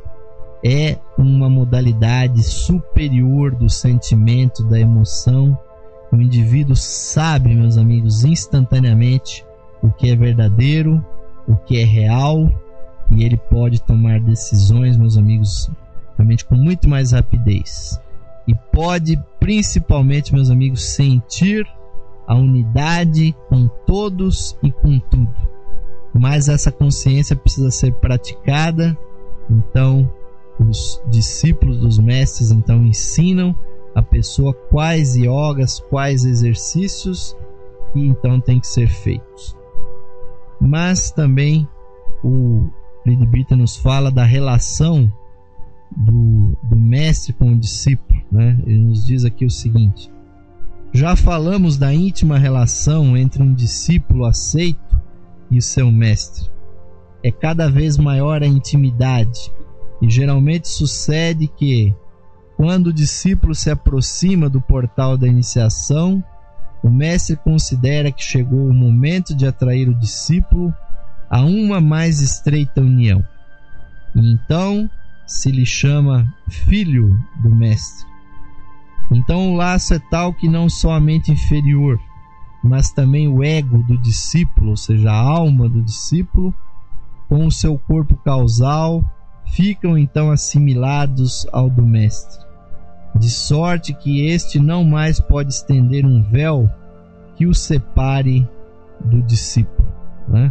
é uma modalidade superior do sentimento, da emoção. O indivíduo sabe, meus amigos, instantaneamente o que é verdadeiro, o que é real, e ele pode tomar decisões, meus amigos, realmente com muito mais rapidez. E pode, principalmente, meus amigos, sentir a unidade com todos e com tudo. Mas essa consciência precisa ser praticada. Então, os discípulos dos mestres então ensinam a pessoa quais yogas, quais exercícios que então tem que ser feitos. Mas também o Lidbita nos fala da relação do, do mestre com o discípulo, né? Ele nos diz aqui o seguinte: já falamos da íntima relação entre um discípulo aceito e o seu mestre. É cada vez maior a intimidade, e geralmente sucede que, quando o discípulo se aproxima do portal da iniciação, o mestre considera que chegou o momento de atrair o discípulo a uma mais estreita união. E então se lhe chama filho do mestre. Então o laço é tal que não só a mente inferior, mas também o ego do discípulo, ou seja, a alma do discípulo, com o seu corpo causal, ficam então assimilados ao do mestre, de sorte que este não mais pode estender um véu que o separe do discípulo, né?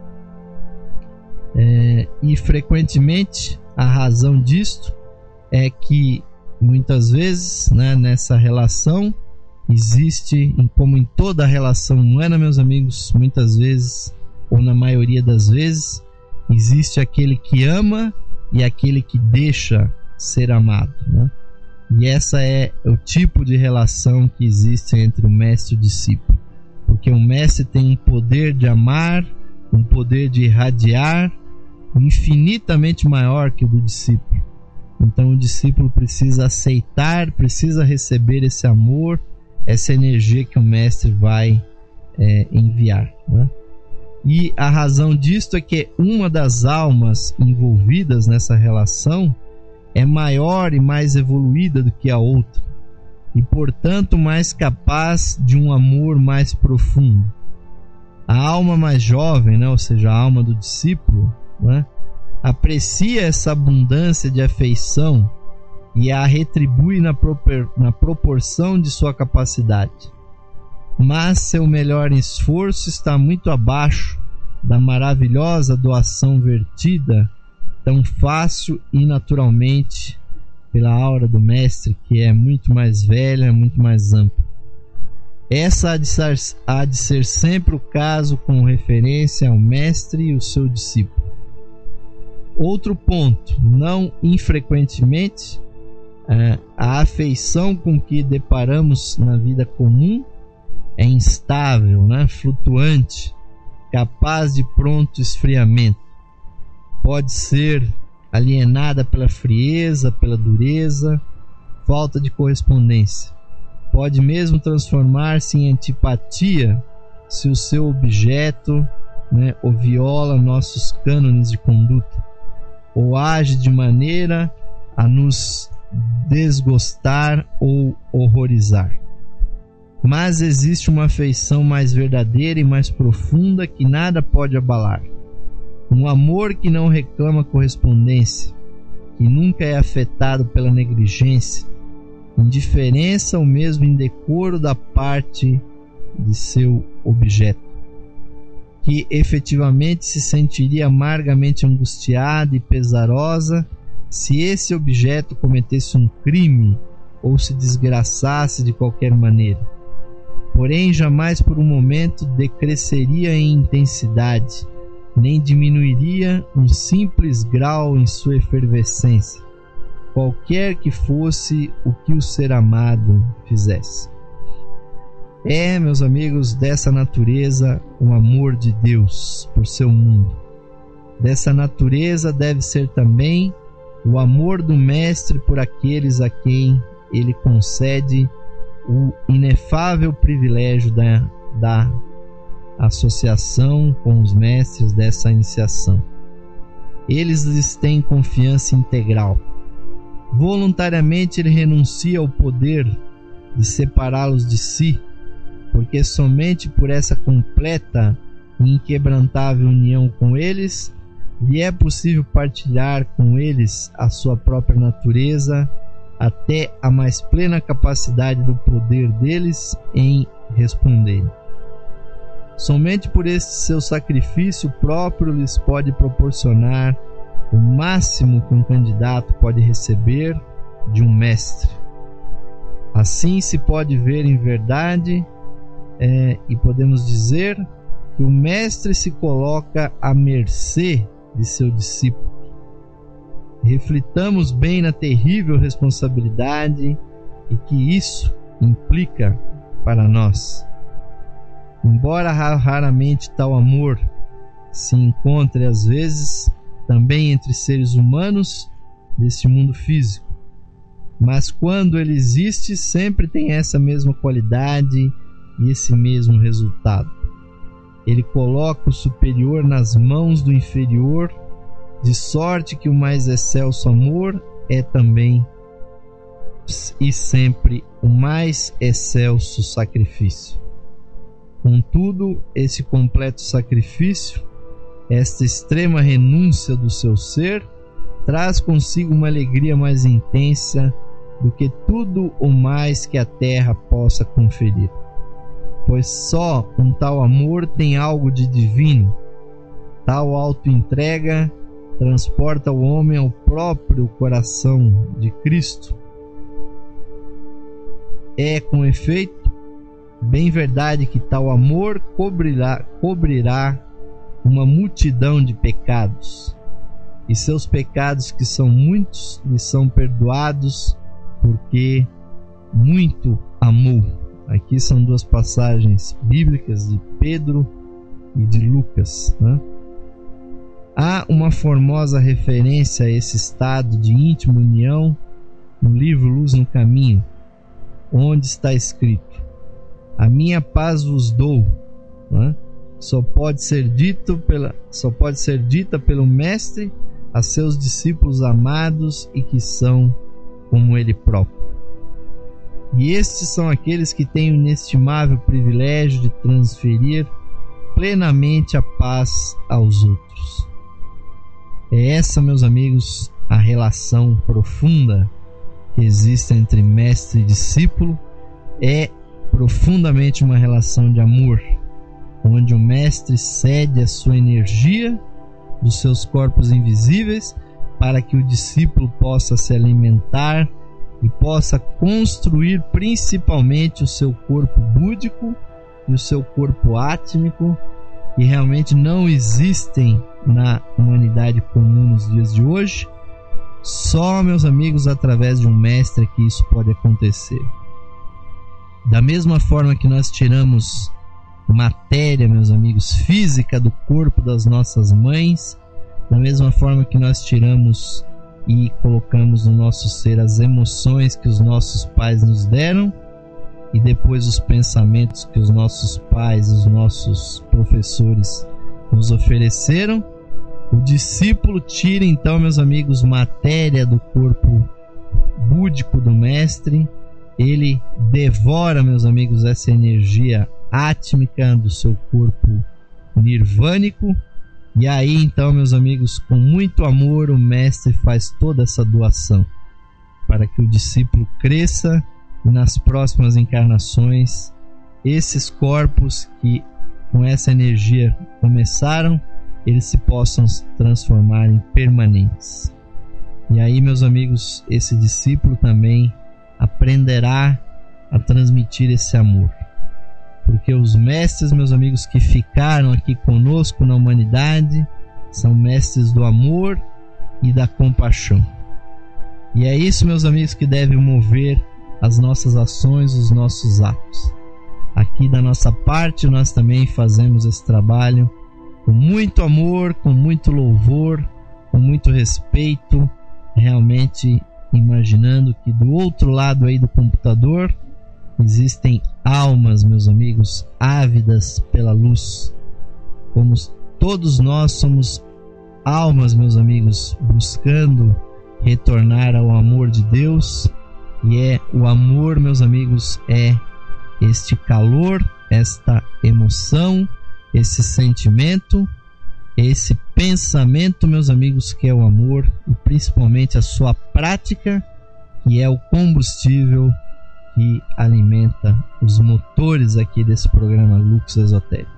É, e frequentemente a razão disto é que muitas vezes, né, nessa relação existe, como em toda relação humana, meus amigos, muitas vezes, ou na maioria das vezes, existe aquele que ama e aquele que deixa ser amado, né? E essa é o tipo de relação que existe entre o mestre e o discípulo, porque o mestre tem um poder de amar, um poder de irradiar infinitamente maior que o do discípulo. Então o discípulo precisa aceitar, precisa receber esse amor, essa energia que o mestre vai é, enviar, né? E a razão disto é que uma das almas envolvidas nessa relação é maior e mais evoluída do que a outra, e portanto mais capaz de um amor mais profundo. A alma mais jovem, né, ou seja, a alma do discípulo, né, aprecia essa abundância de afeição e a retribui na, propor, na proporção de sua capacidade. Mas seu melhor esforço está muito abaixo da maravilhosa doação vertida tão fácil e naturalmente pela aura do mestre, que é muito mais velha, muito mais ampla. Essa há de ser, há de ser sempre o caso com referência ao mestre e o seu discípulo. Outro ponto, não infrequentemente, é, a afeição com que deparamos na vida comum é instável, né? Flutuante, capaz de pronto esfriamento. Pode ser alienada pela frieza, pela dureza, falta de correspondência. Pode mesmo transformar-se em antipatia se o seu objeto, né, ou viola nossos cânones de conduta, ou age de maneira a nos desgostar ou horrorizar. Mas existe uma afeição mais verdadeira e mais profunda que nada pode abalar. Um amor que não reclama correspondência, que nunca é afetado pela negligência, indiferença ou mesmo indecoro da parte de seu objeto, que efetivamente se sentiria amargamente angustiada e pesarosa se esse objeto cometesse um crime ou se desgraçasse de qualquer maneira. Porém, jamais por um momento decresceria em intensidade, nem diminuiria um simples grau em sua efervescência, qualquer que fosse o que o ser amado fizesse. É, meus amigos, dessa natureza o amor de Deus por seu mundo. Dessa natureza deve ser também o amor do Mestre por aqueles a quem ele concede o inefável privilégio da, da associação com os mestres dessa iniciação. Eles lhes têm confiança integral. Voluntariamente ele renuncia ao poder de separá-los de si, porque somente por essa completa e inquebrantável união com eles lhe é possível partilhar com eles a sua própria natureza, até a mais plena capacidade do poder deles em responder. Somente por este seu sacrifício próprio lhes pode proporcionar o máximo que um candidato pode receber de um mestre. Assim se pode ver em verdade é, e podemos dizer que o mestre se coloca à mercê de seu discípulo. Reflitamos bem na terrível responsabilidade e que isso implica para nós. Embora raramente tal amor se encontre às vezes também entre seres humanos deste mundo físico, mas quando ele existe sempre tem essa mesma qualidade e esse mesmo resultado. Ele coloca o superior nas mãos do inferior, de sorte que o mais excelso amor é também e sempre o mais excelso sacrifício. Contudo, esse completo sacrifício, esta extrema renúncia do seu ser, traz consigo uma alegria mais intensa do que tudo o mais que a terra possa conferir. Pois só um tal amor tem algo de divino. Tal auto-entrega transporta o homem ao próprio coração de Cristo. É, com efeito, bem verdade que tal amor cobrirá, cobrirá uma multidão de pecados, e seus pecados, que são muitos, lhe são perdoados, porque muito amou. Aqui são duas passagens bíblicas de Pedro e de Lucas, né? Há uma formosa referência a esse estado de íntima união no livro Luz no Caminho, onde está escrito: a minha paz vos dou, né? Só pode ser dito pela, só pode ser dita pelo Mestre a seus discípulos amados e que são como ele próprio. E estes são aqueles que têm o inestimável privilégio de transferir plenamente a paz aos outros. É essa, meus amigos, a relação profunda que existe entre mestre e discípulo. É profundamente uma relação de amor, onde o mestre cede a sua energia dos seus corpos invisíveis para que o discípulo possa se alimentar e possa construir principalmente o seu corpo búdico e o seu corpo átmico, que realmente não existem na humanidade comum nos dias de hoje, Só, meus amigos, através de um mestre que isso pode acontecer. Da mesma forma que nós tiramos matéria, meus amigos, física do corpo das nossas mães, da mesma forma que nós tiramos e colocamos no nosso ser as emoções que os nossos pais nos deram e depois os pensamentos que os nossos pais, os nossos professores nos ofereceram, o discípulo tira então, meus amigos, matéria do corpo búdico do mestre, ele devora, meus amigos, essa energia átmica do seu corpo nirvânico, e aí então, meus amigos, com muito amor o mestre faz toda essa doação para que o discípulo cresça e nas próximas encarnações esses corpos que com essa energia começaram, eles se possam transformar em permanentes. E aí, meus amigos, esse discípulo também aprenderá a transmitir esse amor. Porque os mestres, meus amigos, que ficaram aqui conosco na humanidade, são mestres do amor e da compaixão. E é isso, meus amigos, que deve mover as nossas ações, os nossos atos. Aqui da nossa parte, nós também fazemos esse trabalho com muito amor, com muito louvor, com muito respeito, realmente imaginando que do outro lado aí do computador existem almas, meus amigos, ávidas pela luz. Como todos nós somos almas, meus amigos, buscando retornar ao amor de Deus. E é o amor, meus amigos, é este calor, esta emoção, esse sentimento, esse pensamento, meus amigos, que é o amor, e principalmente a sua prática, que é o combustível que alimenta os motores aqui desse programa Lux Esotérico.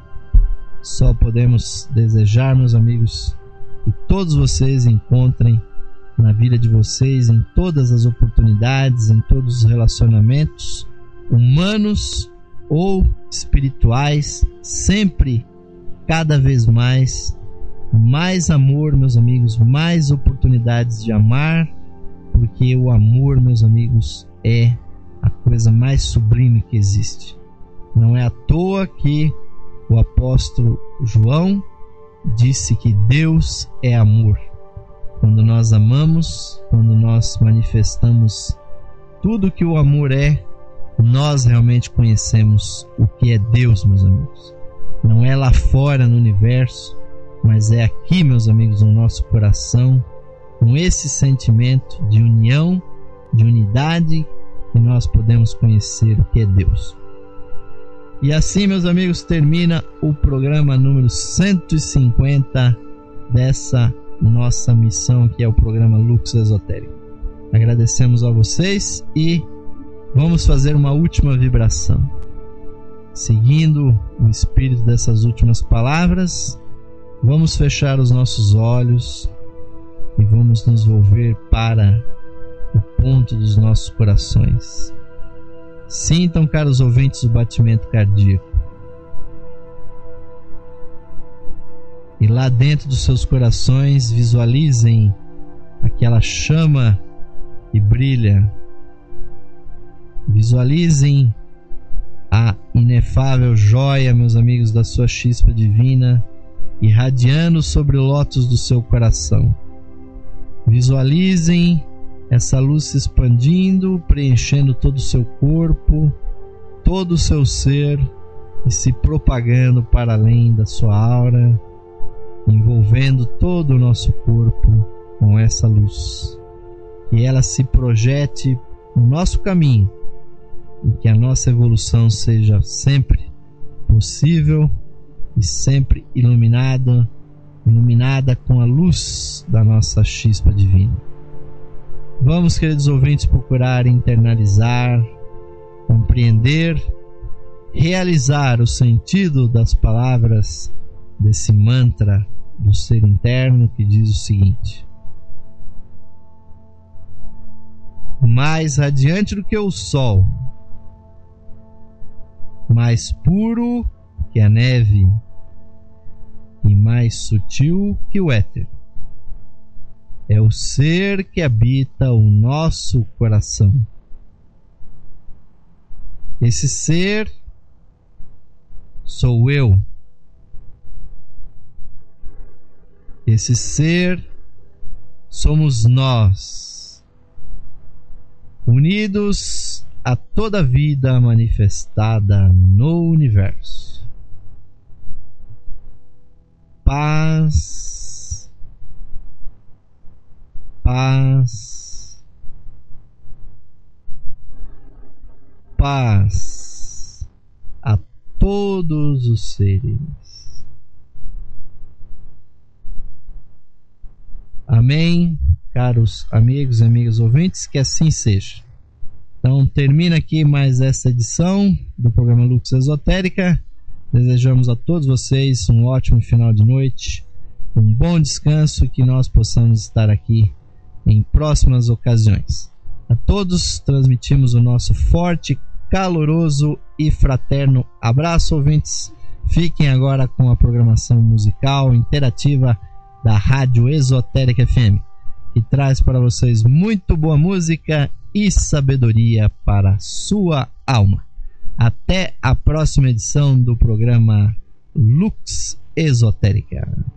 Só podemos desejar, meus amigos, que todos vocês encontrem na vida de vocês, em todas as oportunidades, em todos os relacionamentos, humanos ou espirituais, sempre, cada vez mais, mais amor, meus amigos, mais oportunidades de amar, porque o amor, meus amigos, é a coisa mais sublime que existe. Não é à toa que o apóstolo João disse que Deus é amor. Quando nós amamos, quando nós manifestamos tudo que o amor é, nós realmente conhecemos o que é Deus, meus amigos. Não é lá fora no universo, mas é aqui, meus amigos, no nosso coração, com esse sentimento de união, de unidade, que nós podemos conhecer o que é Deus. E assim, meus amigos, termina o programa número cento e cinquenta dessa nossa missão, que é o programa Lux Esotérico. Agradecemos a vocês e vamos fazer uma última vibração. Seguindo o espírito dessas últimas palavras, vamos fechar os nossos olhos e vamos nos volver para o ponto dos nossos corações. Sintam, caros ouvintes, o batimento cardíaco. E lá dentro dos seus corações visualizem aquela chama que brilha. Visualizem a inefável joia, meus amigos, da sua chispa divina, irradiando sobre o lótus do seu coração. Visualizem essa luz se expandindo, preenchendo todo o seu corpo, todo o seu ser e se propagando para além da sua aura, envolvendo todo o nosso corpo com essa luz. Que ela se projete no nosso caminho e que a nossa evolução seja sempre possível e sempre iluminada, iluminada com a luz da nossa chispa divina. Vamos, queridos ouvintes, procurar internalizar, compreender, realizar o sentido das palavras desse mantra do ser interno que diz o seguinte: mais radiante do que o sol, mais puro que a neve e mais sutil que o éter. é o ser que habita o nosso coração. Esse ser sou eu. Esse ser somos nós, unidos a toda a vida manifestada no universo. Paz, paz, paz a todos os seres. Amém, caros amigos e amigas ouvintes, que assim seja. Então termina aqui mais essa edição do programa Lux Esotérica. Desejamos a todos vocês um ótimo final de noite, um bom descanso e que nós possamos estar aqui em próximas ocasiões. A todos transmitimos o nosso forte, caloroso e fraterno abraço, ouvintes. Fiquem agora com a programação musical interativa da Rádio Esotérica F M, que traz para vocês muito boa música e sabedoria para a sua alma. Até a próxima edição do programa Lux Esotérica.